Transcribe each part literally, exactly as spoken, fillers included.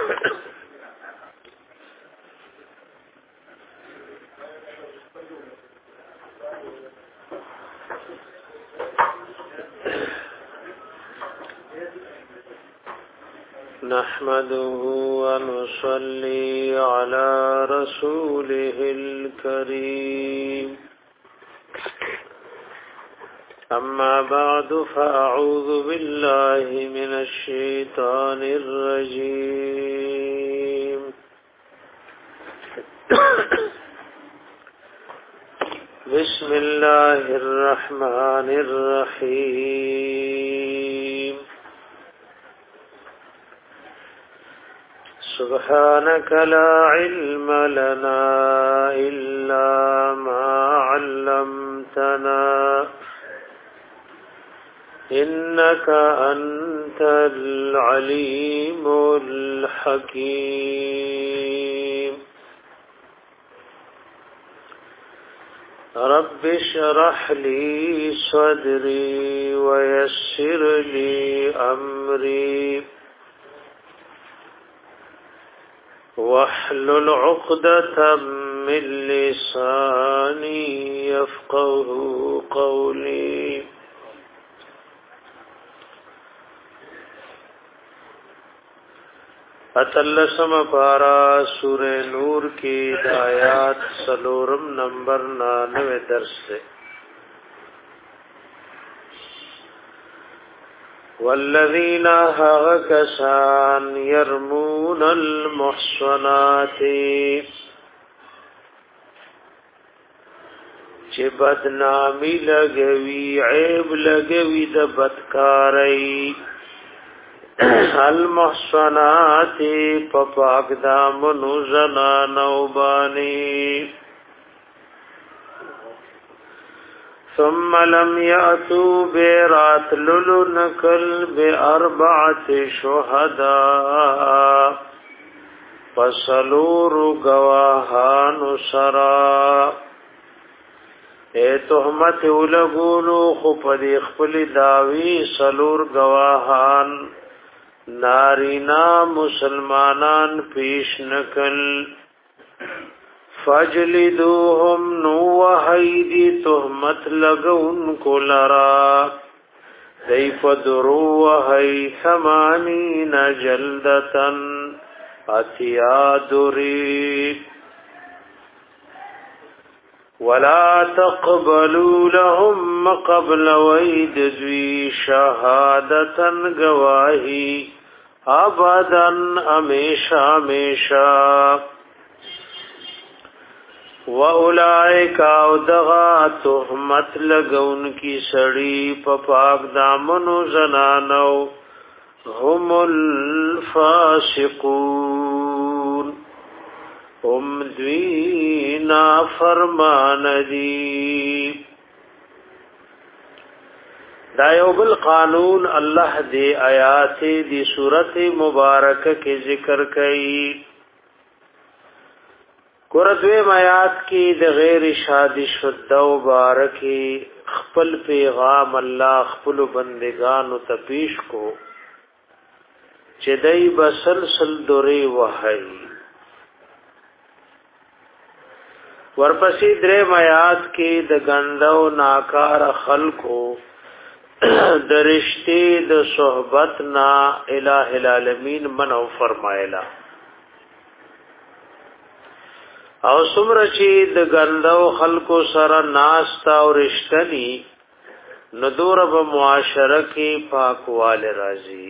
نحمده ونصلي على رسوله الكريم أما بعد فأعوذ بالله من الشيطان الرجيم بسم الله الرحمن الرحيم سبحانك لا علم لنا إلا ما علمتنا إنك أنت العليم الحكيم رب اشرح لي صدري ويسر لي أمري واحلل عقدة من لساني يفقه قولي اتلسم پارا سورہ نور کی آیات سلورم نمبر نانوے درس سے والذین هغکسان یرمون المحصنات چه بدنامی لگوی عیب لگوی د بدکاری المحصنات پاک دامنو زنانو بانی ثم لم يأتوا برات للنكل بأربعة شهداء فصلور گواهان سرا اے تهمت ولگولو خپدی خپل داوی سلور گواهان نارینا مسلمانان پیش نکل فجلدوهم نوحیدی تهمت لگون کلرا دیف دروحی ثمانین جلدتن اتیا دری ولا تقبلوا لهم قبل وید ذوی شهادتن گواہی ابدن امیشا امیشا وَأُولَئِكَ اَوْدَغَا تُحْمَتْ لَگَوْن کی سڑی پاک دامنو زنانو هم الفاسقون هم دوینا فرمان دی دا یو بل قانون اللہ دی آیات دی صورت مبارک کے ذکر کئی قرآن آیات کی د غیر شادی شدہ مبارکی خپل پیغام الله خپل بندگانو ته پیش کو چې دای بسلسل دوری وحی ورپسې درې آیات کې د غندو ناکار خلقو درشتي د صحبت نا الہ العالمین منو فرمایلا او سمر چی د غندو خلقو سره ناستا او رشتنی ندور به معاشره کې پاکوال راځي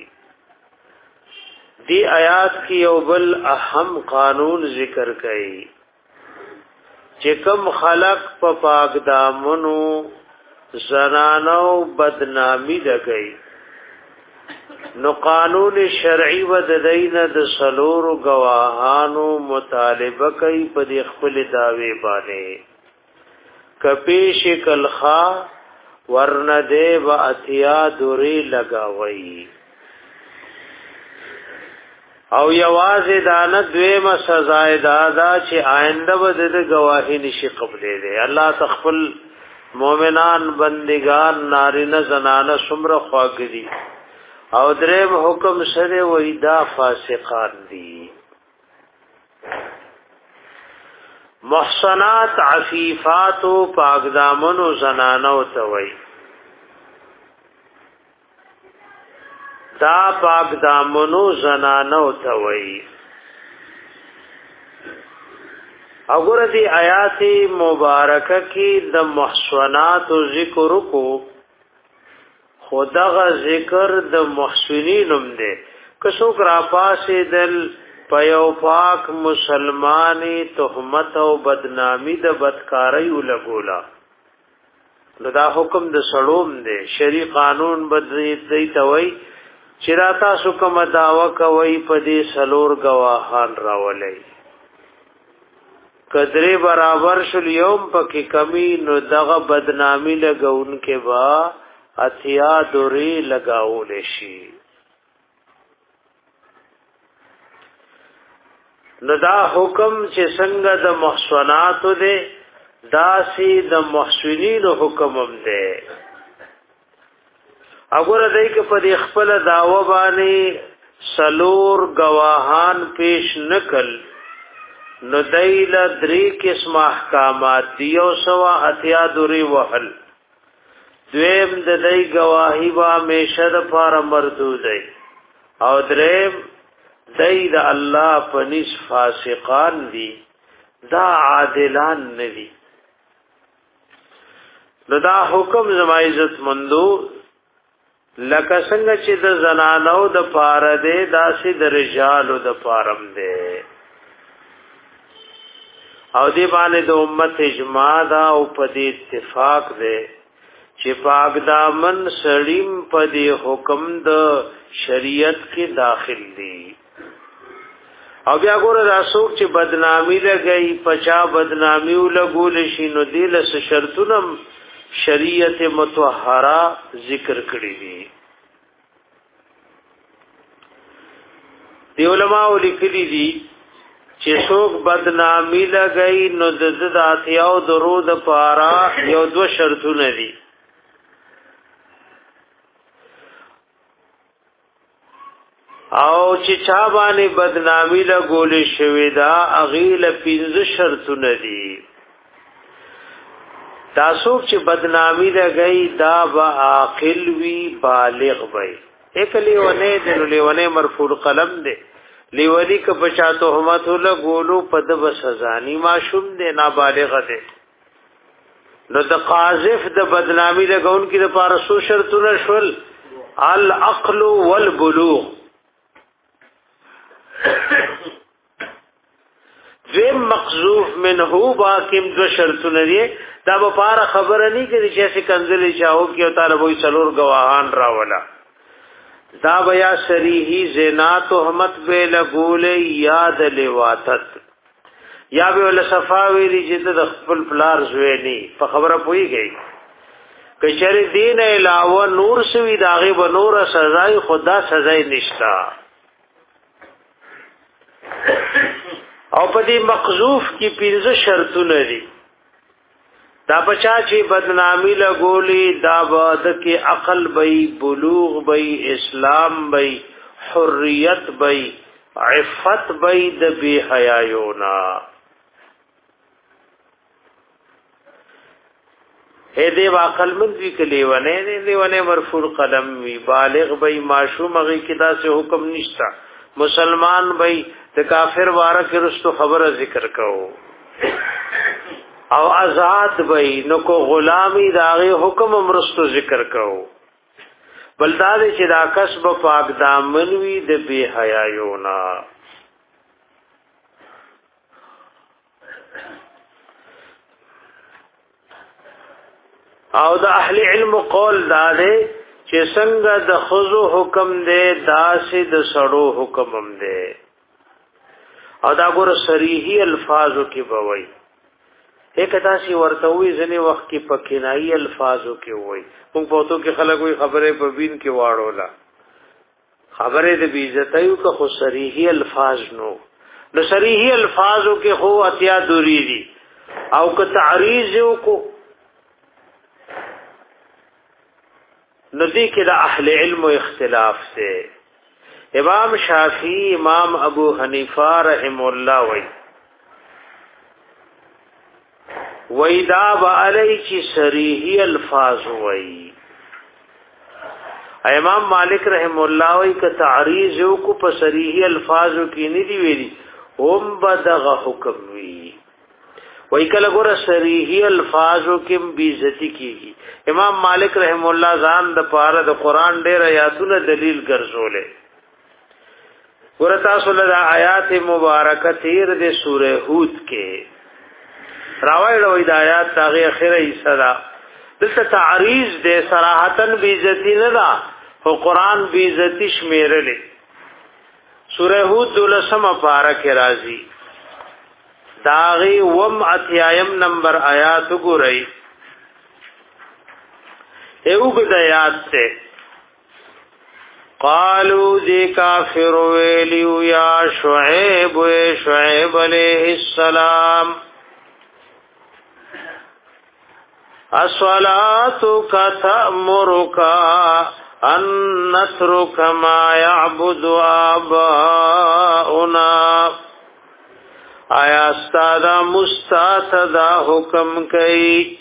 دی آیات کی او بل اهم قانون ذکر کړي چې کوم خلق په پاک دامنو زنانو بدنامی لګي نو قانون شرعي و د دین د سلور گواهانو مطالبه کوي په د خپل داوی باندې کپیش کلخا ورنده و اتیا دوری لگاوی او یوازې دانه دویمه سزا دادا چې آینده به د گواهی نشي قبلې ده الله تخفل مؤمنان بندگان نارینه زنانه سمره خواګدي او دریم حکم سره وېدا فاسقان دي محصنات عفیفات او پاک دامنو زنانو ته وای دا پاک دامنو زنانو ته وای وګوره دی آیات مبارکه کې د محصنات ذکر کو خدغه ذکر د محسنینم دی کسو کرا پاسې دل پیو پاک مسلمانی تهمت او بدنامی د بدکاری ولګولا نو دا حکم د سړوم دی شری قانون بدلی دی توي چراتا سو کوم داوا کوي په دې سلور گواهان راولي قدرې برابر شل یوم پکې کمی نو دغه بدنامی لګون کې با اتیا دوری لگاول شي نو دا حکم چې څنګه د محصنات ده دا سي د محسنین حکم هم ده وګوره دای کې په خپل داوا باندې سلور گواهان پیش نکل نو دایل درې قسم احکامات دیو سوا اتیا دوری وحل دویم د دای گواہی با میشد پر مردود دی او دریم دای د الله پنځ فاسقان دي دا عادلان ندي نو دا حکم زما عزت مندو لکه څنګه چې د زنانو د پاره دی داسې د رجالو د پارم دی او دی باندې د امت اجماع دا او په دې اتفاق دی چې پاک دامن سړیم په دې حکم د شریعت کې داخل دي او بیا ګوره راسوک چې بدنامی لګئی پچا بدنامی ولګول شي نو دې له شرطونم شریعت متطهره ذکر کړی دي دی علماء لیکلي دي چې څوک بدنامی لګئی نو د ذاتیاو درود پارا یو دو شرطونه دي او چې چا باندې بدنامی لګول شوی دا اغیل پنځه شرطونه دي دا څوک چې بدنامی لګئی دا با عاقل وی بالغ وي اکلی ونه د لیونه مرفوع قلم دی لیولی که بچا تهمت لګولو په د سزانی معصوم دی نابالغ دی نو د قاذف د بدنامی لګون کې د پارسو شرطونه شول العقل والبلوغ ذم مقذوف منه باکم دو شرطونه دي دا به پاره خبره نه کوي چې څه کنځلې چاو کې او طالب وي څلور گواهان راولا دا بیا شریحی زنا تهمت به لګول یاد لواتت یا به ول صفا ویلی چې د خپل پلار زوی نه په خبره پويږي کچره دین علاوه نور سوي داغه به نور سزای خدا سزای نشتا او په دې مقذوف کې پنځه شرطونه دي دا بچا چې بدنامی لګولي دا بعد کې عقل بئی بلوغ بئی اسلام بئی حریت بئی عفت بئی د بی حیايونا اے دې عقل مند وی کلی ونه دې ونه مرفوع قلم وی بالغ بئی معصوم غي کدا سے حکم نشتا مسلمان بئی د کافر واره کې رستو خبره ذکر کو او آزاد بئی نو کو غلامی داغه حکم امرستو ذکر کو بلداد چې دا کسب پاک دامن وی د بی حیايونا او د اهل علم قول داده چې څنګه د خذو حکم دی داسې د سړو حکم هم دی او دا ګور صریحي الفاظو کې بوي ایک تاسي ورته وي ځنې وخت کې پکینایي الفاظو کې وي موږ په تو کې خلک وي خبره په بین کې واړولا خبره د بی عزتایو که خو صریحي الفاظ نو نو صریحي الفاظو کې خو اتیا دوری دي او که تعریض یو کو ندی کې د اهل علم اختلاف سے امام شافعی امام ابو حنیفه رحم الله وی ویدا با علی چی صریحی الفاظ وی. امام مالک رحم الله وی که تعریض یو کو په صریحی الفاظو کې نه دی ویلي هم بدغه حکم وی. وی کله ګور صریحی الفاظو کې بیزتی کیږي. امام مالک رحم الله ځان د پاره د قران ډېر آیاتونه دلیل ګرځولې. ګور تاسو له آیات مبارکه تیر د سوره هود کې راوړل وی د آیات هغه اخره حصہ دا دلته تعریض د صراحتن بیزتی نه دا او قران بیزتی شمیرلې. سوره هود دولسمه پارہ راځي داغي وم اتیایم نمبر آیات ګورئ. ایو بدایات ته قالو دی کافر ویلیو یا شعیب و شعیب علیہ السلام الصلاة تأمرك ان نترك ما يعبد آباؤنا. آیا استادا مستاتدا حکم کئی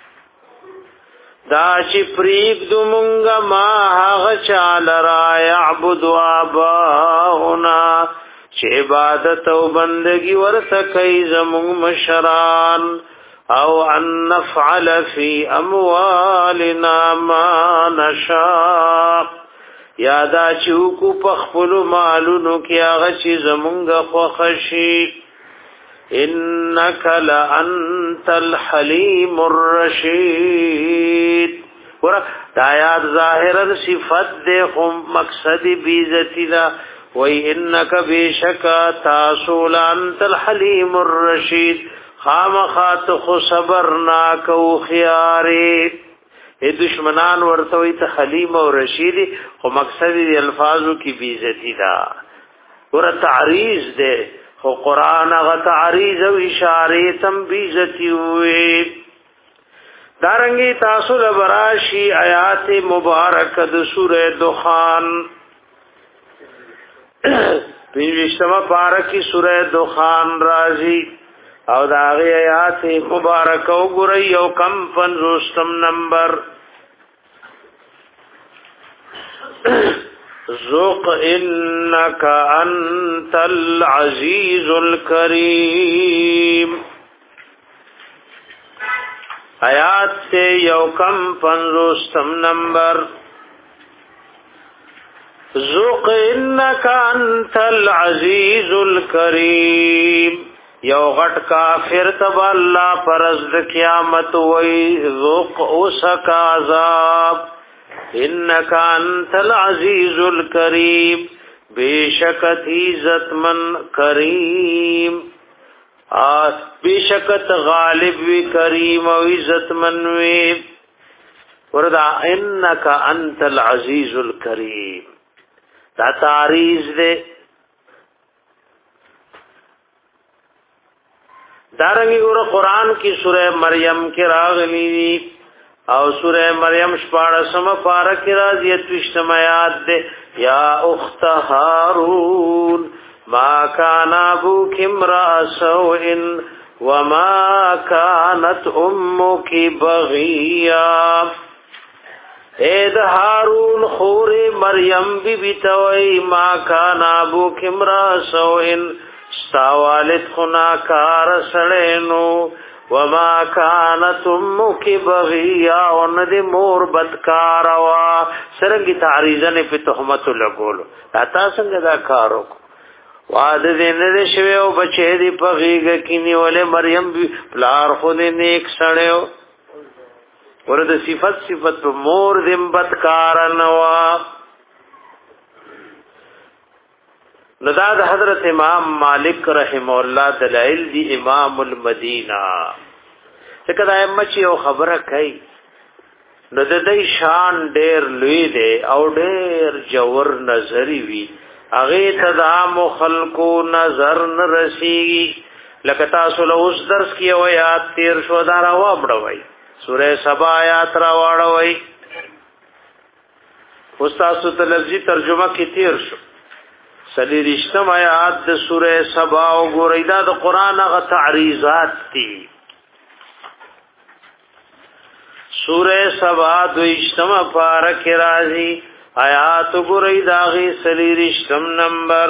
دا چی پریگ دو منگا ما حغ چال را یعبد آباؤنا چی عبادت و بندگی ورسکی زمون مشران او ان نفعل فی اموالنا ما نشاء یادا چوکو پخپلو مالونو کیا غچی زمونگا خوخشی. انک لانت الحلیم الرشید. ورہ دایات ظاہرا صفت دے خم مقصد بیزتی دا وی انک بیشکا تاسول انت الحلیم الرشید خامخات خو صبرناک او خیاری. ای دشمنان ورتوی ته حلیم او رشید خو مقصد دی الفاظو کی بیزتی دا ور تعریض دے خو قرآن غ تعریض او اشاره تم بیزتی ہوئے. دارنگی تاسو لبراشی آیات مبارک د سورہ دخان پنځمه پارکی سورہ دخان رازی او دا غی آیات مبارک او گرئی او کم پنځوستم نمبر ذوق انک انت العزیز الکریم. آیات سے یو کم پنځوستم نمبر ذوق انک انت العزیز الکریم. یو غټ کافر تب الله پرز د قیامت وای ذوق اوسک عذاب انک انت العزیز الکریم. بیشکت عزت من کریم آس بیشکت غالب وی کریم او عزت من وی. وردا انک انت العزیز الکریم دا تعریض دے. دارنگی اور قرآن کی سورہ مریم کی راغلی دی او سورہ مریم شپاڑسم پارہ کی راضی اتوشتم آیات دے یا اخت ہارون ما کان ابوک امرأ سوء وما کانت امک بغیا. اید ہارون خور مریم بی بی توئی ما کان ابوک امرأ سوء ستا والد خنا کار سڑینو وما کانت امک بغیا وند مور بدکاروا. سرنگی تعریضن پی تحمت لگولو تا سنگ دا کارو وعد دین دے شویو بچے دی پغیگ کینی والے مریم بی پلار خود نیک سڑیو ورد صفت صفت مور دیم بدکارنوا. نداد حضرت امام مالک رحمه الله دلائل دی امام المدینہ څنګه د ائمه او خبره کوي نو د دې شان ډېر لوی دی او ډېر جوور نظری وی هغه تدام خلقو نظر نرسیږي. لکه تاسو له اوس درس کې او یاد تیر شو دا راو بڑوي سورہ سبا آیات را واړوي استاد ته لفظي ترجمه کې تیر شو. سلی رشتم آیات د سورہ سبا او ګوریدا د قران غ تعریضات دي. سورہ سبا دویشتم پارک رازی آیات گرئی داغی سلیرشتم نمبر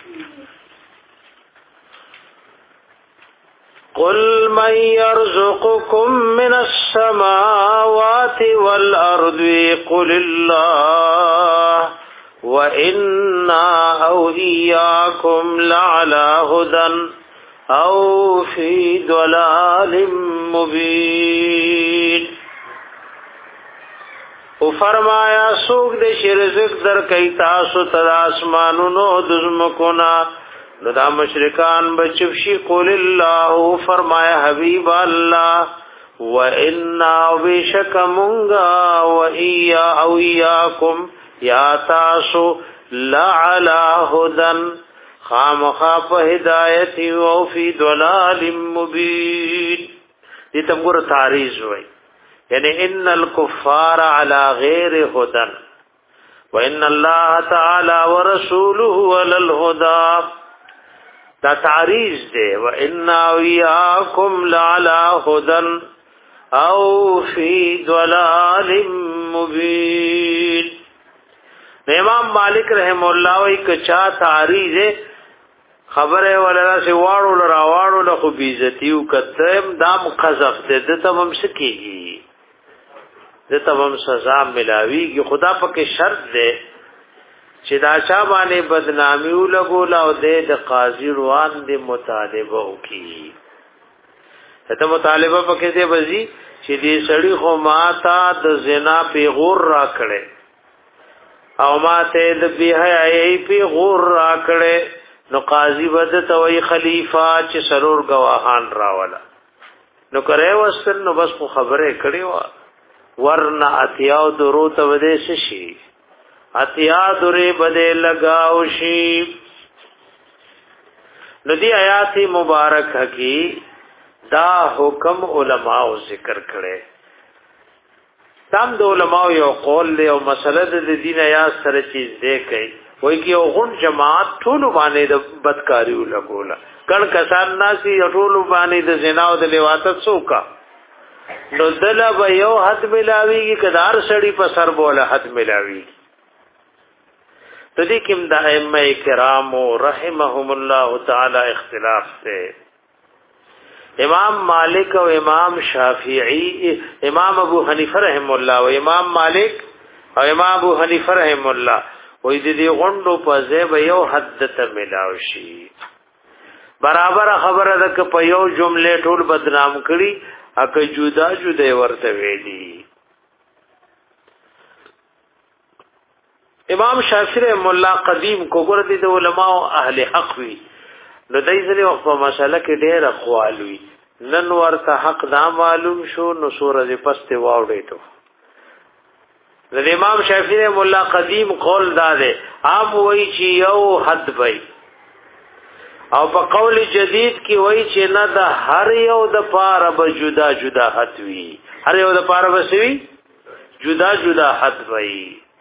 قل من يرزقكم من السماوات والأرض قل الله وإنا أو إياكم لعلى هدى أو في ضلال مبين. او فرمایا سوک دے شرزق در کئی تاسو تدا اسمانونو دزمکونا نو دا مشرکان بچفشی قول اللہ فرمایا حبیب اللہ و انا بیشک منگا و ایا او ایاکم یا تاسو لعلا ہدن خامخاپ ہدایتی و فی دلال مبین. یہ تم گر تاریز ہوئی یعنی ان الکفار علی غیر ہدن و ان اللہ تعالی و رسوله علی الہدا. دا تعریض دے و انا ویاکم لعلا ہدن او فی ضلال مبین. امام مالک رحم اللہ وی کچا تعریض خبر ہے ولا سے واړو لرا واړو له خو بیزتیو کتم دام قذف دے دته هم سکیږي دته هم سزا ملاویږي. خدا پاک شرط دے چې دا چا باندې بدنامی ولګول او د قاضي روان دې مطالبه وکي. ته مطالبه پکې دې وځي چې دې سړی خو ماتا د زنا پیغور را کړي او ماته د بهای پیغور را کړي نو قاضي ودته وی خلیفہ چې سرور گواهان راولا نو کرے وسن نو بس خو خبره کړي وا ورنا اتیاو درو ته ودې شي اتیا درې بده لگاو شي. ندی آیات مبارک کی دا حکم علماء ذکر کړي. تام د علماء یو قول له او مسله د دین آیات سره چیز دی کوي وای کی او غون جماعت ټول باندې د بدکاریو لګولا کڼ کسان ناسي ټول باندې د زنا او د لواطت سوکا نو دلا به یو حد ملاویږي کدار سړی په سر بوله حد ملاویږي. تدی کم دا ائمه کرام رحمهم الله تعالی اختلاف سے امام مالک او امام شافعی امام ابو حنیفه رحم الله او امام مالک او امام ابو حنیفه رحم الله وې دې غوندو په ځای به یو حد ته ملاوي برابر خبره ده ک په یو جمله ټول بدنام کړي اګه جدا جدا ورته ویلي. امام شافعی رحم الله قدیم کو ګور دي د علماء اهل حق وی نو دای ځلې په مسله کې ډېر اقوال وی نن ورته حق دا معلوم شو نو سورې پسته واوډې ته د امام شافعی رحم الله قدیم قول دا ده عام وی چې یو حد وی او په قول جدید کې وی چې نه د هر یو د پاره به جدا جدا حد وی هر یو د پاره به سوي جدا جدا حد وی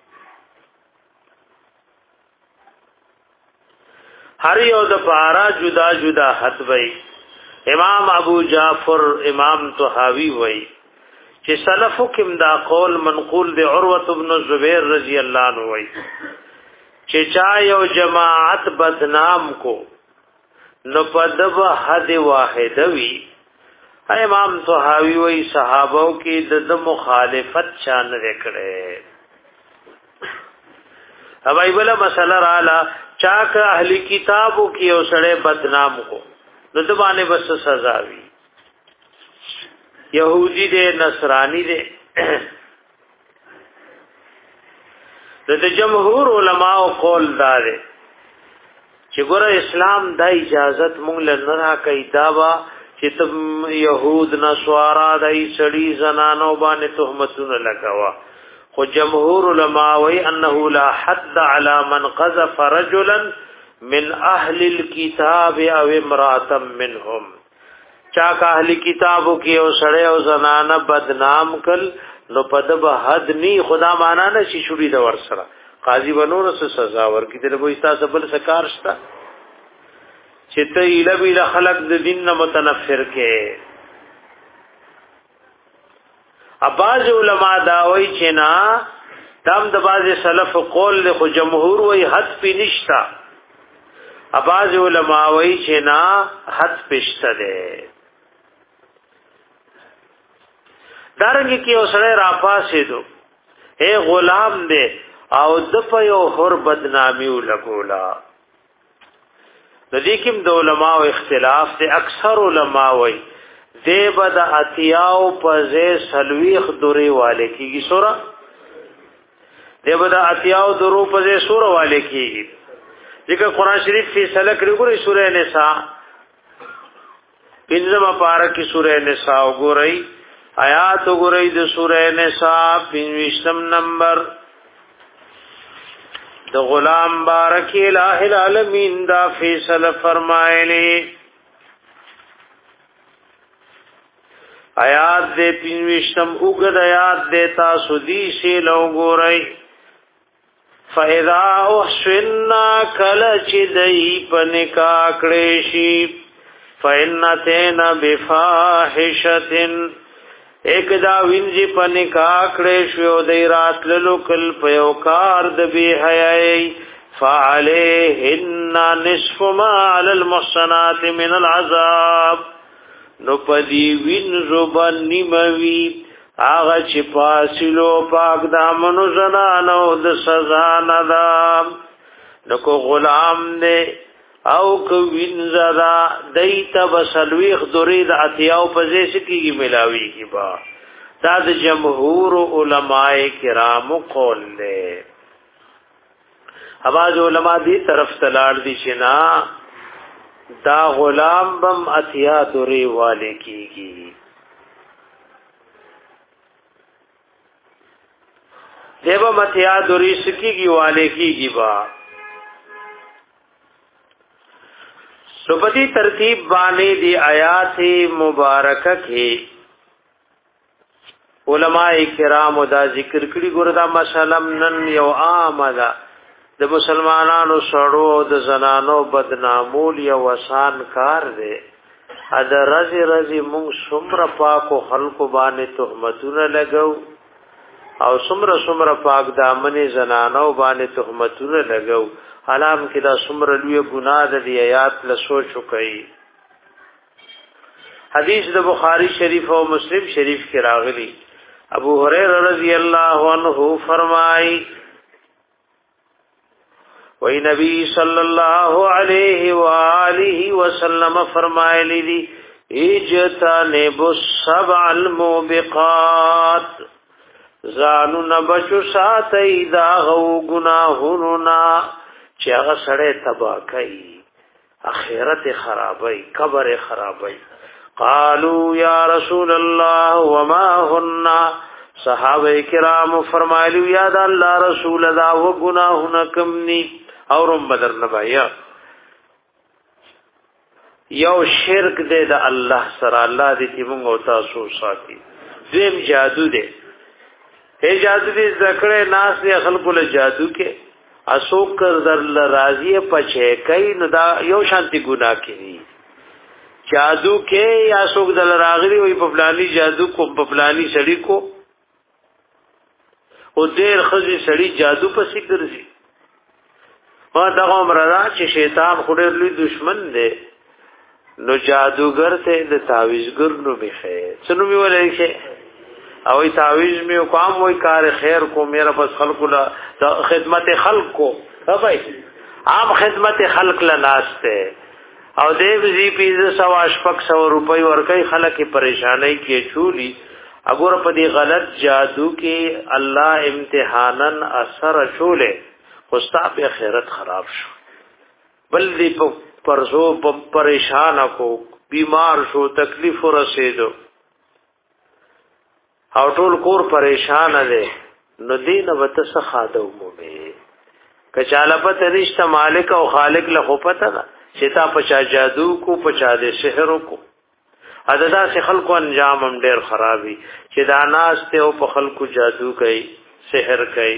هر یو د پارا جدا جدا حد وی. امام ابو جعفر امام طحاوی وی چې سلفو کم دا قول منقول دی عروه ابن زبیر رضی اللہ عنہ وی چې چا یو جماعت بدنام کو نو پدب حد واحد وی. امام طحاوی وی صحابو کی د مخالفت شان وکړي. اب ایبله مسله رااله چاک اهلی کتابو کی او سړی بدنام کو نو د باندې بس سزا وی. یهودی دے نصرانی دے د جمهور علماء قول دار چې ګوره اسلام د اجازت مونږ له نه راکې داوا چې تم يهود نصارا دای سړي زنانو باندې تهمتونه لگاوا خو جمهور علماء وی انه لا حد على من قذف رجلا من اهل الكتاب او امراه منهم. چا کا اهل کتابو کې او سړی او زنانه بدنام کل نو پدب حد نی خدا معنا نه شي شوړي د ور سره قاضي ونور سره سزا ورکړي ته وې تاسو بل سکار شتا چې ته اله بي خلق د دین نه متنفر کې اباظ علماء داوی چې نا دام د باز سلف قول له خو جمهور وی حد پی نشتا اباظ علماء وی چې نا حد پشته ده دارنګ کې اوسره را پاسې دو اے غلام دے او د په یو هر بدنامی ولګولا د دې کوم د علماء اختلاف دے اکثر علماء وی دے بد اتیاو پزے سلویخ دوری والے کیږي سورہ دے بد اتیاو درو پزے سورہ والے کیږي ځکه قران شریف فیصله کړی ګورې سورہ نساء پنځمه پارہ کې سورہ نساء وګورئ آیات وګورئ د سورہ نساء پنځم نمبر د غلام بارک الہ العالمین دا فیصله فرمایلی آیات دې پنځم وګد آیات دې تاسو دې شی لو ګورئ فاذا احسننا کل چې دای پنکا کړي شي فإنتنا بفاحشة ایک دا وینځي پنکا کړي شو دای راتللو کل پیوکار د بی حیاي فعليهن نصف ما على المحصنات من العذاب نو پدی وینځو باندې موي هغه چې پاسلو پاک دامنو زنانو د سزا نه ده نو کو غلام نه او کو وینځدا دایته بسلويخ درید اتیاو پزې سکیږي ملاوي کی با دا د جمهور علماء کرام قول له اواز علماء دی طرف تلاړ دي شنا دا غلام بم اتیا دوری والے کیږي دیو متیا دوری سکیږي والے کیږي با سبتی ترتیب باندې دی آیات مبارکه کې علماء کرام دا ذکر کړي ګوردا مسلم نن یو عامه د مسلمانانو سړو د زنانو بدنامول یو وسان کار دی ا د رزي رزي مونږ څومره پاکو خلکو باندې تهمتونه لګو او څومره څومره پاک دامنې زنانو باندې تهمتونه لګو علام کې دا څومره لوی ګناه د آیات له سوچ وکړي حدیث د بخاری شریف او مسلم شریف کې راغلی ابو هريره رضی الله عنه فرمای وی نبی صلی الله علیه و آله وسلم فرمایلی دی اجتنب السبع الموبقات زانو نبچو ساتی دا غو گناهوننا چې هغه سړی تبا کوي اخرت خرابای قبر خرابای قالوا یا رسول الله وما هن صحابه کرام فرمایلی یا د الله رسول دا و گناهونه کم ني اورم بدر نبایا یو شرک دې د الله سره الله دې چې موږ او تاسو ساتي زم جادو دې هي جادو دې ذکر ناس دې خلق له جادو کې اسوک در راضی پچه کئی نو دا یو شانتی گناہ کی جادو کې یا اسوک دل راغلی وی په فلانی جادو کو په فلانی سړی کو او ډیر خزي سړی جادو پسې ګرځي ما دا عمره چې شیطان خوري لوی دشمن دی نو جادوګر ته د تعویذګر نو میخه څنو می ولای شي او ای تعویذ می کوم وای کار خیر کو میرا بس خلق لا خدمت خلق کو بھائی عام خدمت خلق لناسته او دیو زی پیز سوا شپک سو روپۍ ورکای خلک پریشانای کې چولی اگر په دې غلط جادو کې الله امتحانن اثر چولې خوستا په خیرت خراب شو بل دې په پرزو پریشان کو بیمار شو تکلیف ورسېدو او ټول کور پریشان دي نو دین وته سخاده عمومي کچاله پته رشتہ مالک او خالق له خو پته ده چې تا پچا جادو کو پچا دې سحر کو عددا سے خلق انجام هم ډیر خرابي چې دا ناس ته او په خلقو جادو کوي سحر کوي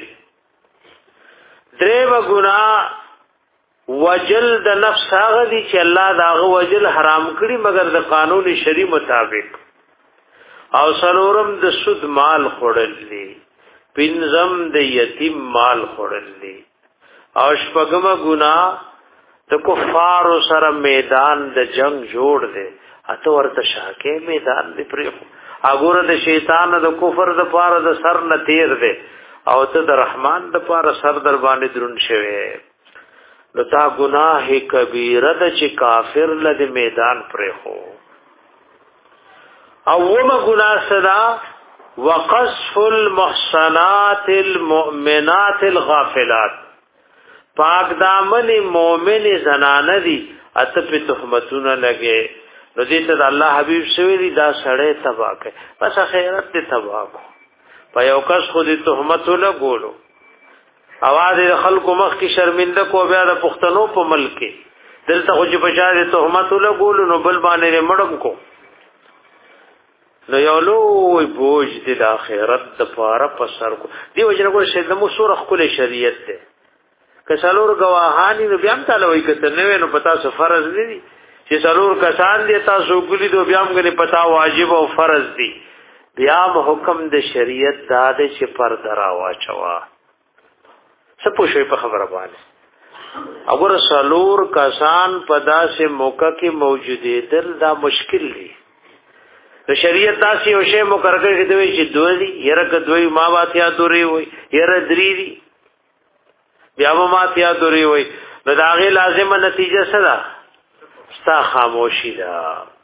درېو ګناه وجل د نفس هغه دي چې الله داغه وجل حرام کړی مگر د قانون شری مطابق او سلورم د سود مال خورل دي پنځم د یتیم مال خورل دي او شپږم ګناه د کفار سره میدان د جنگ جوړ دي اته ورته شاکه میدان دی پرې اګوره د شیطان د کفر د پاره د سر نه تیر دی او ته د رحمان د پاره سر در باندې درون شوی نو تا گناہ کبیره د چې کافر لد میدان پرې هو او وما گناہ صدا وقصف المحصنات المؤمنات الغافلات پاک دامن مومن زنانه دي اته په تهمتونه لګي نو دې ته الله حبيب شوی دي دا سړی تبا کوي بس خیرت ته تبا کو په یو کس خو دې تهمتونه ګولو اواز خلکو مخ کی شرمنده کو بیا د پښتنو په ملک دلته خو چې بشاره تهمتونه ګولو نو بل باندې مړم کو نو یو لوی بوج دې د آخرت د پاره په سر کو دی وجنه کو شه د مو سور خپل شریعت ته کسالور گواهانی نو بیا هم تعالی وای کته نو نو پتا سو فرض دی چې سالور کسان دي تاسو ګلی دو بیا هم غني پتا واجب او فرض دي بیا حکم د شریعت داده چې پر درا واچوا سپوږی په خبره باندې اگر سالور کسان پدا سے موقع کې موجودې دل دا مشکل دي د شریعت تاسو یو شی مقرر کړی دی چې دوی دي یره کدوې ما واتیا دوری وي یره درې دي بیا ما تیا دوری وي نو دا غي لازمه نتیجه څه ده ستا خاموشی ده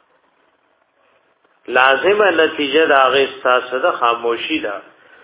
لازمه نتیجه دا غي ستا څه ده خاموشی ده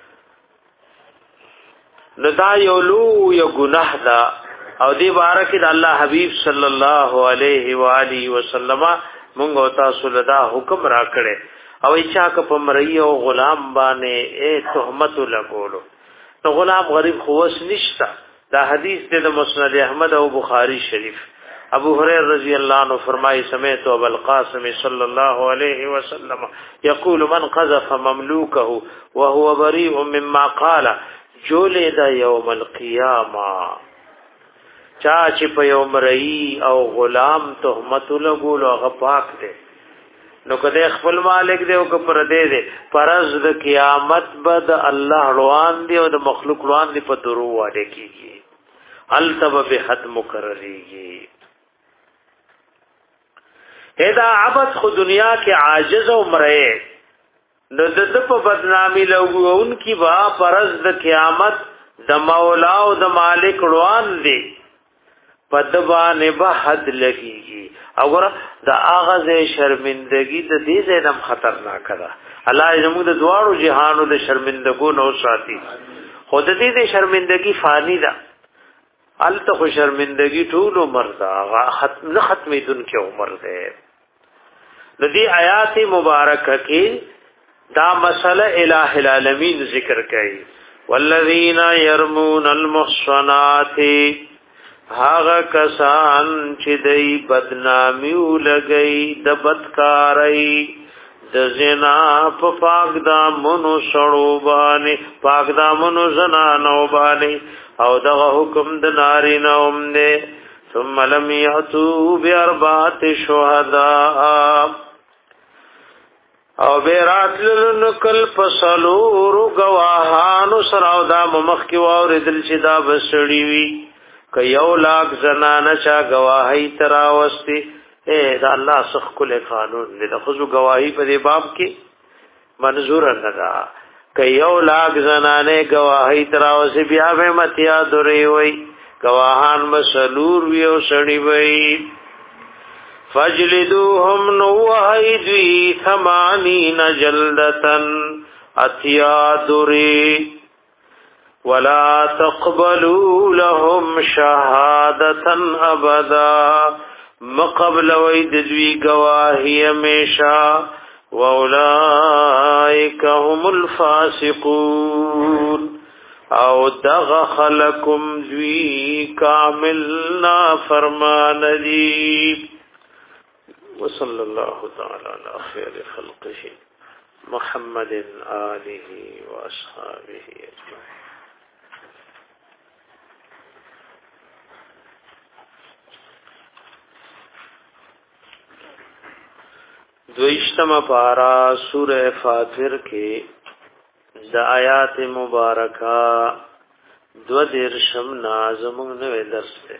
نو دا یو لو یو گناه ده او دی بارک د الله حبیب صلی الله علیه و آله وسلم مونږ او تاسو له دا حکم را کړي او اچا ک په مری او غلام باندې اے تهمت لګولو نو غلام غریب خوس نشتا دا حدیث د مسند احمد او بخاری شریف ابو هريره رضی الله عنه فرمایي سمعت ابو القاسم صلی الله علیه وسلم یقول من قذف مملوکه وهو بريء مما قال جلد يوم القيامه چا چې په یوم رئی او غلام تهمت لګول او غپاک دي نو کده خپل مالک دی او که پر دې دي پرز د قیامت بد الله روان دی او د مخلوق روان دی په درو واده کیږي التب به حد مکرریږي ادا عبد خو دنیا کې عاجز او مړې نو د په بدنامي لګون کی با پرز د قیامت د مولا او د مالک روان دی پدبانه به حد لګيږي اور د اغاز شرمندگی د دې زینم خطرناک ده الله زموږ د دواړو جهانو د شرمندګو نو ساتي خود دې د شرمندگی فانی ده الته خو شرمندگی ټول عمر ده ختم نه ختمې دن کې عمر ده د دې آیات مبارکه کې دا مسله الہ العالمین ذکر کړي والذین يرمون المحصنات هاغه کسان چې دای بدنامی ولګي د بدکارۍ د زنا په پاک دامنو سړو باندې پاک دامنو زنانو باندې او دغه حکم د ناری نوم نه ثم لم یاتوا باربعه شهداء او بیرات لنکل پسلور گواهانو سراو دا ممخ کی واردل چې دا بسړی وی که یو لاک زنانه چا گواهی تراوستی اے دا الله سخ کل قانون دی دا خضو گواهی پا دی باب کی منظور ندا که یو لاک زنانه گواهی تراوستی بیا بے متیا دوری وی گواهان مسلور وی او سڑی وی فجلدوهم نوحی دوی ثمانین جلدتن اتیا دوری ولا تقبلوا لهم شهادة ابدا مقبل ويدوي گواهی ہمیشہ واولئک هم الفاسقون او دغ خلقم دوی کامل نا فرمان دی وصلی اللہ تعالی علی خیر خلقه محمد آله واصحابه اجمعین. دویشتم پارا سورہ فاطر کے دا آیات مبارکہ دو درشم نازمون نوے درس دے.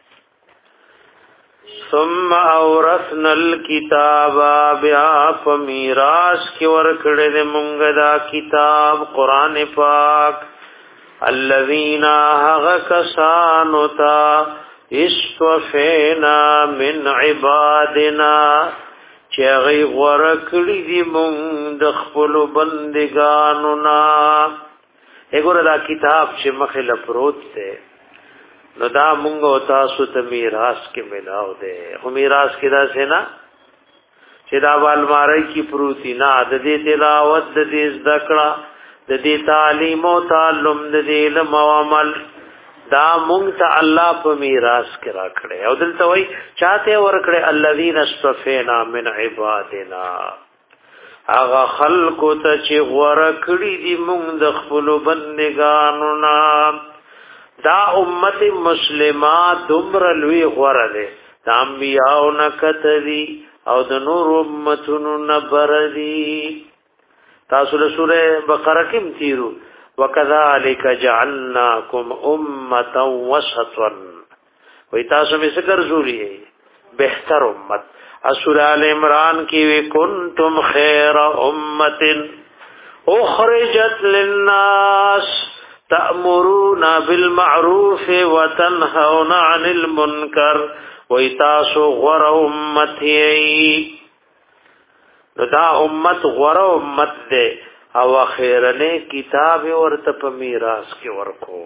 ثم اورثنا الكتاب بیا فمیراس کی ورکڑے دے منگ دا کتاب قرآن پاک الذین آغا کسانتا استوفینا من عبادنا چاگئی ورکڑی دی منگ دخپلو بندگانونا. ایگو دا کتاب چه مخل پروت دے نو دا مونگو تاسو ته میراث کې ملاو دے. خو میراث کې دا څه نه چې دا والماری کی پروتی نه د دې تلاوت د دې ذکر د دې تعلیم او تعلم د دې علم او عمل دا مونږ ته الله په میراث کې راکړي او دلته وای چاته ورکړي الذین استفینا من عبادنا هغه خلق ته چې ورکړي دي مونږ د خپل بندگانو نا. دا امت مسلمات دمر لوی غورده دا انبیاء نکتدی او د نور امتونو نبردی. تاسو له سوره بقره کې تیرو وکذالک جعلناکم امه وسطا وی تاسو می ذکر زوري بهتر امت. سوره ال عمران کې وی کنتم خیر امه اخرجت للناس تأمرون بالمعروف وتنهون عن المنکر ویتاسو غور امتی دا امت غور امت دے او خیرنے کتاب ورته په میراث کې ورکو.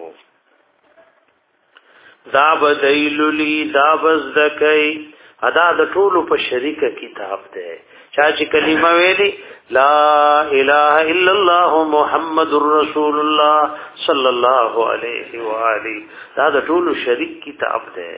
دا بدایللی دا بزدکای ادا د ټولو په شریکه کتاب دے. چا چې کلمه ویلي لا اله الا الله محمد رسول الله صلی الله علیه و آله دا د ټولو شریک کتاب دی.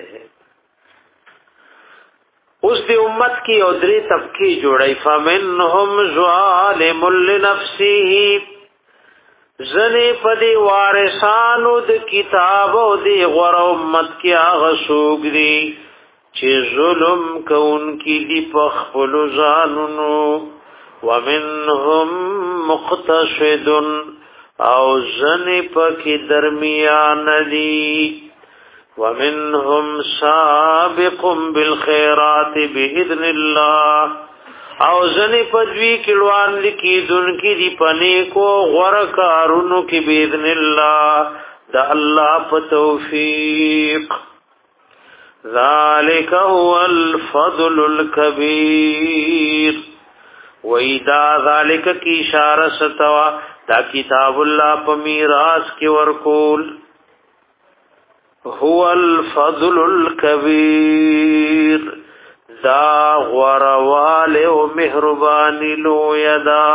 اوس د امت کې او درې طبقه جوړای فمنهم ظالم لنفسه زنی پدی وارثانو د کتاب او د غور امت کې هغه سوق دي چې ظلم کوونکی دی په خپل ځانونو ومنهم مقتصد او زنی پکی درمیان دی ومنهم سابق بالخيرات باذن الله او زنی پدوی کلوان لکی دن کی دی پنی کو غور کارونو کی باذن الله دا الله په توفیق. ذالک هو الفضل الكبير وَإِذَا ذَلِكَ کی اشاره ستوا دا کتاب الله په میراث کې ورکول هو الفضل الكبير دا غرواله او مهرباني لو یدا.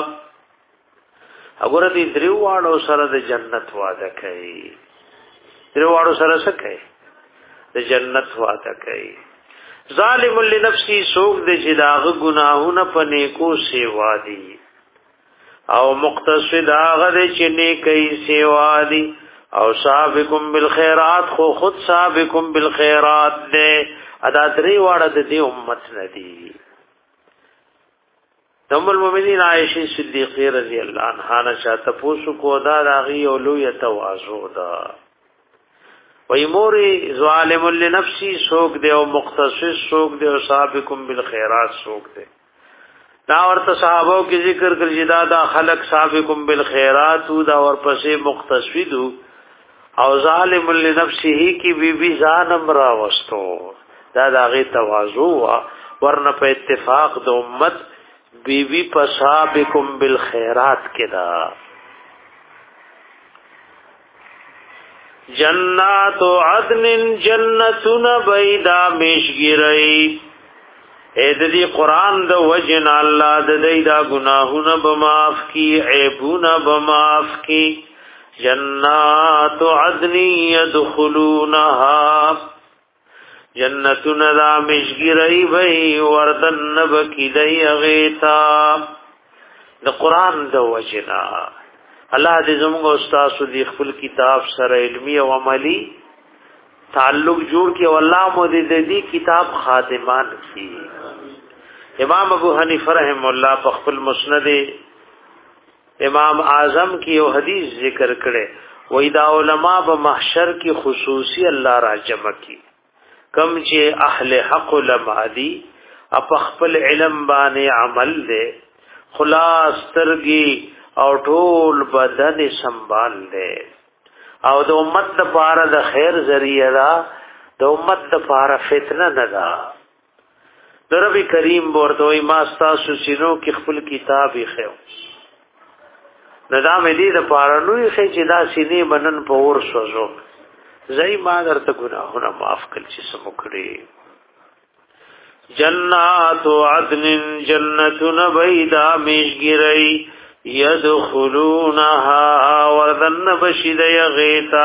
وګوره دې دریواړو سره د جنت وعده کوي. دریواړو سره څه کوي؟ د جنت وعده کوي. ظالم لنفسی سوک دے چې داغه گناهونه په نیکو سیوا دي او مقتصد هغه دے چې نیکی سیوا دي او سابقم بالخيرات خو خود سابقم بالخيرات دے. ادا درې واړه د دې امت ندي. ام المؤمنین عائشہ صدیقہ رضی الله عنها نشه تاسو کو دا راغي او لوی تواضع ده. وی موری ظالم لنفسی سوک دے او مختصص سوک دے او سابقم بالخیرات سوک دے. دا ورته صحابو کی ذکر کر جدا دا خلق سابقم بالخیرات دا ور پسې مختصد او ظالم لنفسی کی بی بی ځانم را وستو. دا داغه تواضع ورنه په اتفاق د امت بی بی په سابقم بالخیرات کې دا. جنات عدن جنتون بیدا میشگیرئی اے دی قرآن دا وجن اللہ دا دی دا گناہون بماف کی عیبون بماف کی جنات عدن یدخلونها جنتون دا میشگیرئی بی وردن نبکی دی اغیتا دا قرآن دا وجنا. الله دې زموږ استاد دې خپل کتاب سره علمي او عملی تعلق جوړ کې او الله مو دې دې کتاب خاتمان کی. امام ابو حنیفه رحم الله په خپل مسند امام اعظم کې یو حدیث ذکر کړي وای دا علما په محشر کې خصوصي الله را جمع کی کم چې اهل حق علما دي په خپل علم باندې عمل دې خلاص ترګي او ټول بدن سنبال دې او د امت لپاره د خیر ذریعہ دا د امت لپاره فتنه نه ده د رب کریم ورته وای ما تاسو سينو کې خپل کتاب یې خو نظام دې د پاره نوې چې دا سینې بنن په ور سوزو زئی ما درته ګناهونه معاف کړي چې سم کړی جنات عدن جنتون بیدا میشگیری یدخلونها وردن بشد یغیتا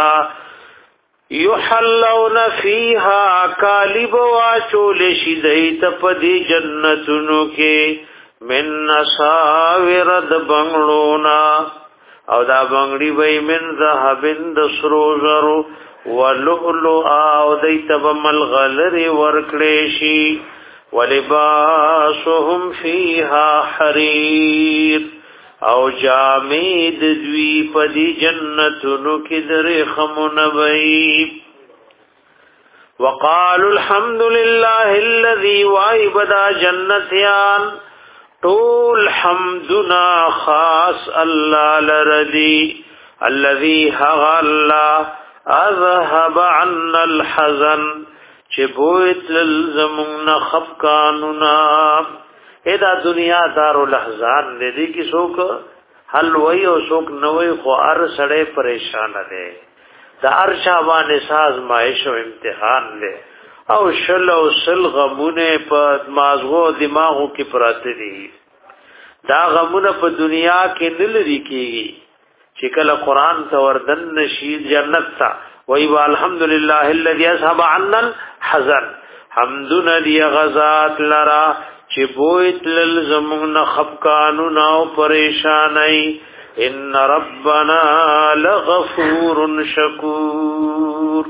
یحلون فیها کالب واچول شدیت پدی جنتونو کے من نساور د بنگلونا او دا بنگلی بی من ذهبن د سروزرو ولؤلؤ او دیت بملغلر ورکلیشی ولباسهم فيها حرير او جامد دوی پدی جنتونو کی در خمونبئی وقالوا الحمد لله الذي وعبدا جنتيان طول حمدنا خاص الله لردي الذي هغى الله اذهب عنا الحزن چې بوت للزمون خفقاننا ادا دنیا دار الاحزان دې کی څوک حل وای او څوک نوې خو ار سړې پریشان دي دا ارشا باندې ساز مایش او امتحان دي او شل او سل غمونه په مازغو دماغو کې پراته دي دا غمونه په دنیا کې نلري کیږي چې کله قران ته وردن نشي جنت ته وی والحمدللہ الذی اذهب عنا الحزن حمدنا دی غزات لرا چې بویت للزمون خفقاننا او پریشانای ان ربنا لغفور شکور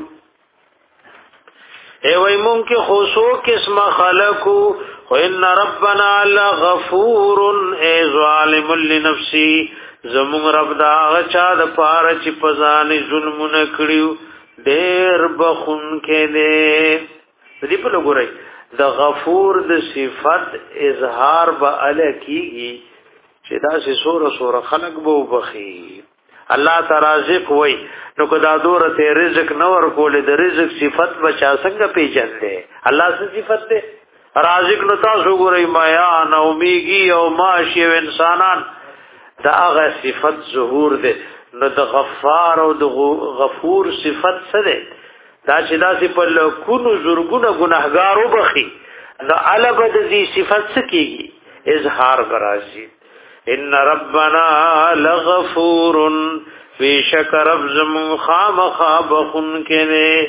اے وی مون کې خصو قسم خلقو وان ربنا لغفور ای ظالم لنفسی زمون رب دا غچا د پاره چې پزان ظلمونه کړیو ډېر بخون کې دې دې په لګورای د غفور د صفات اظهار به ال کیږي چې دا سه سور سور خلق بو بخي الله تعالی رزق وای نو کدا دورته رزق نو ور کول د رزق صفات بچا څنګه پیژندې الله څه صفات ده رازق نو تاسو ګورای مایا نو میږي او ماشي انسانان دا هغه صفت ظهور ده نو د غفار او د غفور صفت څه ده دا چې دا په لکونو زورګونو ګناهګارو بخي دا الګ د دې صفت څه کیږي اظهار برازي ان ربنا لغفور بیشک رب زمون خام خابخن کنے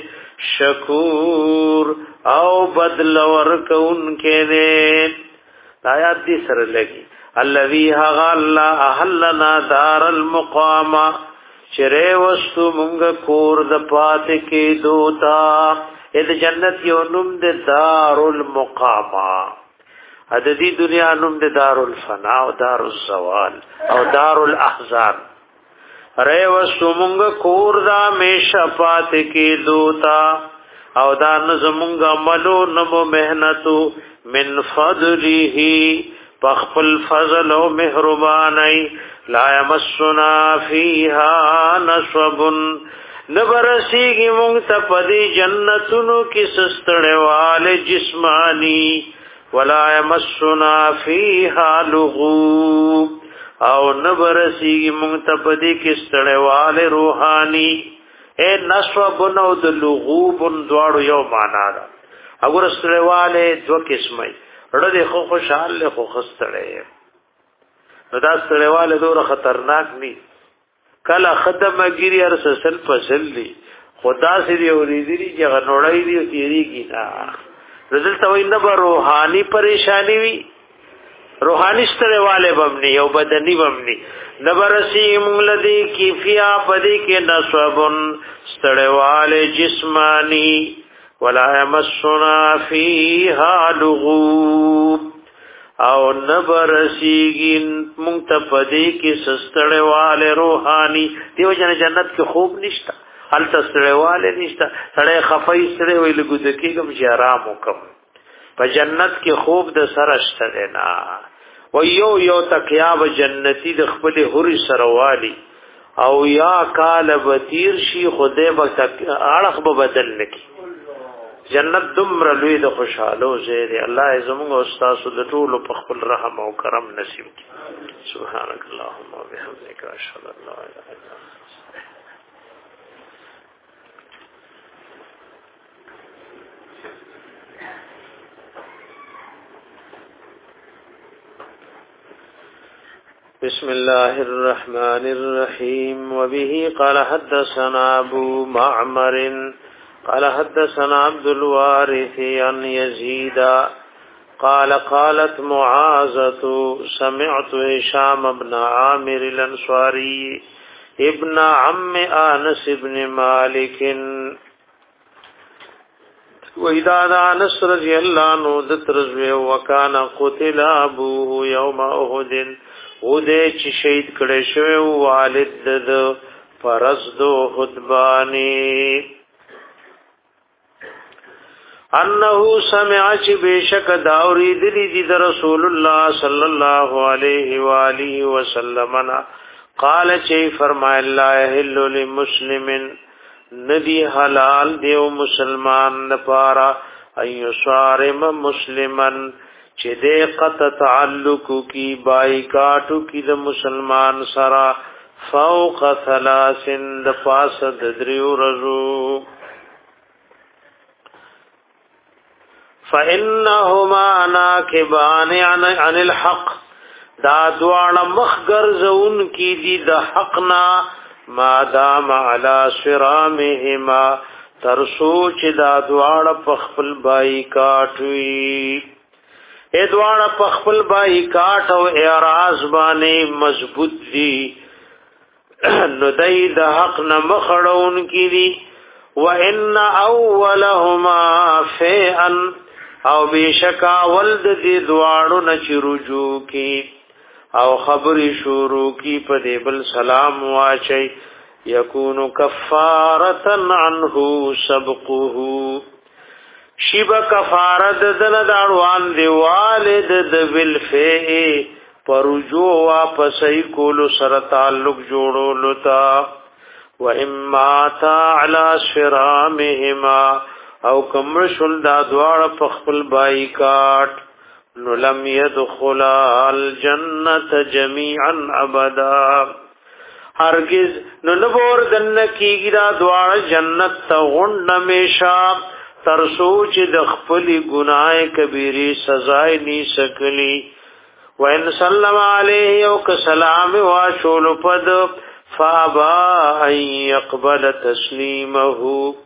شکور او بدل ورکون کنے آیات دی سر لگی الذي هغا الله احلنا دار المقام چره وستو مونږ کور د پات کې دوتا اې جنت یو نوم د دار المقام ا د دې دنیا نوم د دار الفنا او دار الزوال او دار الاحزان ره وستو مونږ کور دا میشه پات کې دوتا او دا نزمونږ عملو نمو مهنتو من فضله پخپل فضل و مهربانی لا یمسنا فیها نصب نبرسیگی مونگتا پدی جنتونو کی سستڑوال جسمانی ولا یمسنا فیها لغوب او نبرسیگی مونگتا پدی کی سستڑوال روحانی اے نصب نو د لغوب دوارو یو مانا دا اگر سستڑوال دو قسمه رړه دې خو خوشحال له خو خستړې نو دا ستړېواله دوره خطرناک ني کله ختمه ګيري ار سسل فصل دي خدا سي دي اوريدي چې غنوړې دي تیریږي نه رزل ته وي نه روحاني پریشانی وي روحاني ستړېواله بمني او بدني بمني نبرسي مولدي کیفیا پدې کې نسبن ستړېواله جسمانی ولا يمسنا فيها لغوب او نبرسیگین منتپدی کی سستڑوال روحانی دیو جن جنت کی خوب نشتا حل تستڑوال نشتا سڑے خفای سڑے وی لگو دکی کم چی آرام کم پا جنت کی خوب د سرشت دینا و یو یو تکیاب جنتی د خپل حری سروالی او یا کال بتیر شی خدای با اڑخ بدل نکی جنت دمر لوی د خوشحالو زید الله زموږ استاد د ټول په خپل رحم او کرم نصیب کړي سبحانك اللهم وبحمدك اشهد ان لا اله الا انت بسم الله الرحمن الرحيم وبه قال حدثنا ابو معمر قال حدثنا عبد الوارث عن يزيد قال قالت معاذة سمعت هشام بن عامر الانصاري ابن عم انس بن مالك وإذا انس رضي الله عنه ذكر وكان قتل ابوه يوم احد وده چې شهید کړي شوی والد د فرض دو خطبانی انه سمع چې بشک داوری دلی دی د رسول الله صلی الله علیه و آله وسلم قال چې فرمای الله اهل للمسلم ندی حلال دیو مسلمان لپاره ايو صارم مسلمن چې دې قط تعلق کی بایکاټو کی د مسلمان سرا فوق ثلاثن د پاس د دریو رزو فانهما ناکبان عن الحق دا دوان مخگر زون کی دی د حقنا ما دام علی صرامهما ترسو چې دا دوان پخپل بایکاټوي اے دوان پخپل بایکاټ او اعراض باندې مضبوط دي نو دای د حق نه مخړون کی دي وان اولهما فئا او بشکا ولد دی دوانو نچ رجوع کی او خبری شروع کی په دی بل سلام واچي یکونو کفارتا عنه سبقه شیب کفارت دن داروان دی والد د بالفئ پرجو واپسی کولو سر تعلق جوړولو تا و اما تا علی شرامهما او کمرشل دا دوار پخپل بایکاٹ نو لم يدخلا الجنت جميعا ابدا هرگز نو نبور دن کیگی دا دوار جنت تا غن نمیشا ترسوچ د خپل گناہ کبیری سزای نی سکلی وان سلم علیه او ک سلام واشول پد فابا ان يقبل تسلیمه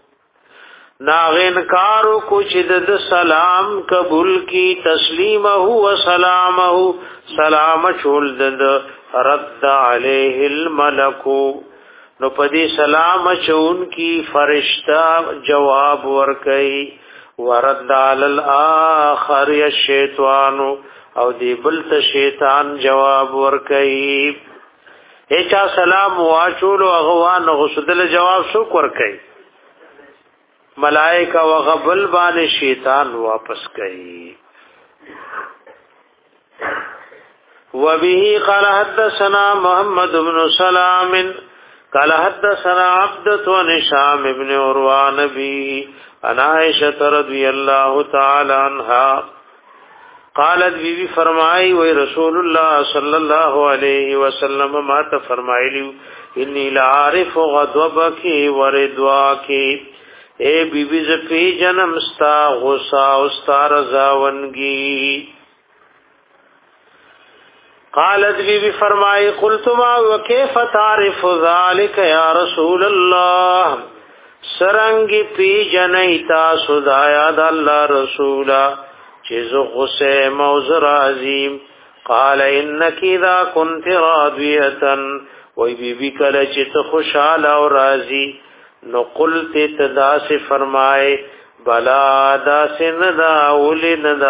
ناغین کارو کو چې د سلام قبول کی تسلیمه و سلامه سلام چول د رد علیه الملک نو پدی سلام چون کی فرشتہ جواب ورکئی ورد علی الاخر الشیطان او دی بلت شیطان جواب ورکئی ایچا سلام واچول اغوان غسدل جواب سوک ورکئی ملائکہ و غبل بان شیطان واپس گئی وبه قال حدثنا محمد بن سلام قال حدثنا عبدة ونشام ابن عروان بي عن عائشة رضي الله تعالى عنها قالت بی بی فرمائی وی رسول اللہ صلی اللہ علیہ وسلم ما تا فرمائی لیو انی لعارف غضبکی وردواکی اے بی بی زفی جنم ستا غصا استا رضاونگی قالت بی بی فرمائی قلت ما وکیف تعرف ذالک یا رسول اللہ سرنگی پی جنیتا صدایا دا اللہ رسولا چیزو غصے موزر عظیم قال انکی دا کنت راضیتا وی بی بی کلچت خوشحالا و راضی نو قلت تدا سے فرمائے بلا دا سے ندا اولی ندا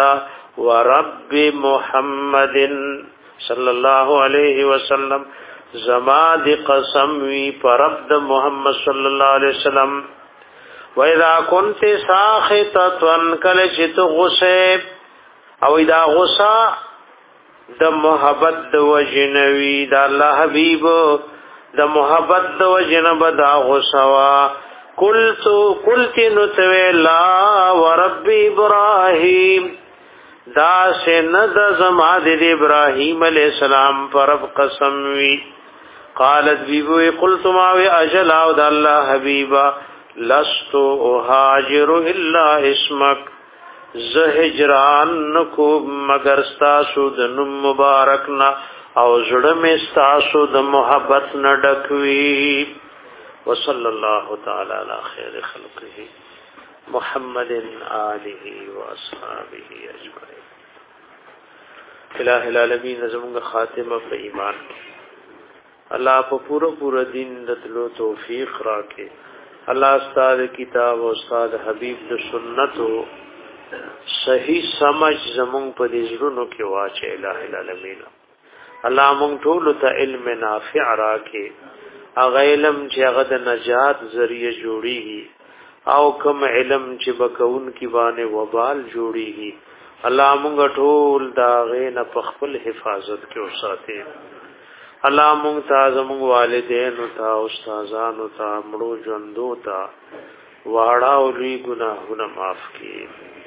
ورب محمد صلی الله علیه وسلم زما دی قسم وی پر رب محمد صلی الله علیه وسلم وَإِذَا كُنْتِ سَاخِطَةً کله چې ته غصه او دا غصه د محبت د وجنوي د الله حبيب د محبت د وجنب د غصه وا قلت قلت نتولا ورب ابراهيم دا سن د زما د ابراهيم عليه السلام پر قسم وی قالت بیبو قلت ما وی اجل او د الله حبيبا لست اهاجر الا اسمك زهجران نکو مگر ستاسو د نوم مبارکنا او زړه می ستاسو د محبت نه ډکوي وصلی الله تعالی علی خیر خلقه محمد آله و اصحابہ اجمعین. الہ العالمین زموږ خاتمه په ایمان الله په پورا پورا دین دتلو توفیق راکړي. الله استاد کتاب او استاد حبیب د سنتو صحیح سمجھ زمون په دې ژوندو کې واچي. الہ العالمین الله مونږ ټول ته علم نافع راکې هغه علم چې هغه د نجات ذریعہ جوړیږي او کوم علم چې بکون کی باندې وبال جوړیږي الله مونږ ټول دا غې نه په خپل حفاظت کې وساتي. الله مونږ ته زموږ والدین او تا استادان او تا مړو ژوندو تا واړه او لوی ګناهونه معاف کړي.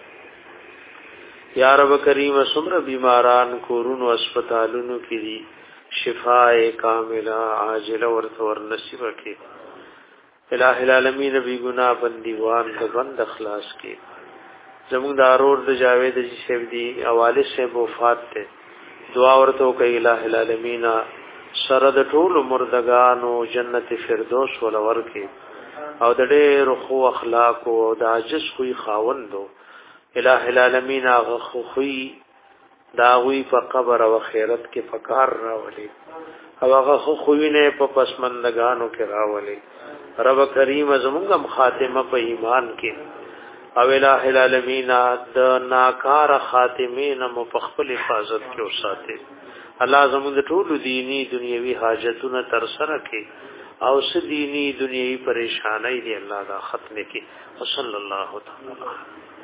یا رب کریم سمره بیماران کورونو هسپتالونو کې دي شفاء کامله عاجله ورته ور نصیب کړي. الہ العالمین بی گناہ بندیوان د بند اخلاص کړي. زموږ دارور د جاوید جی شیخ دی حواله سے وفات ته دعا ورته کوي. الہ العالمین سره د ټول مردگانو جنت فردوس ولور کې او د ډېر خو اخلاق او د عجز خوې خاوندو الہ العالمین هغه خوې دا وی په قبر او خیرت کې فکر راولي او هغه خوې نه په پسمندگانو کې راولي. رب کریم زموږ خاتمه په ایمان کې او الہ العالمین د ناکار خاتمین مو په خپل حفاظت کې وساتي. الله زموږ ټول دینی دنیوي حاجتونه تر سره کړي او س دینی دنیوي پریشانای دی الله دا ختم کړي. صلی الله تعالی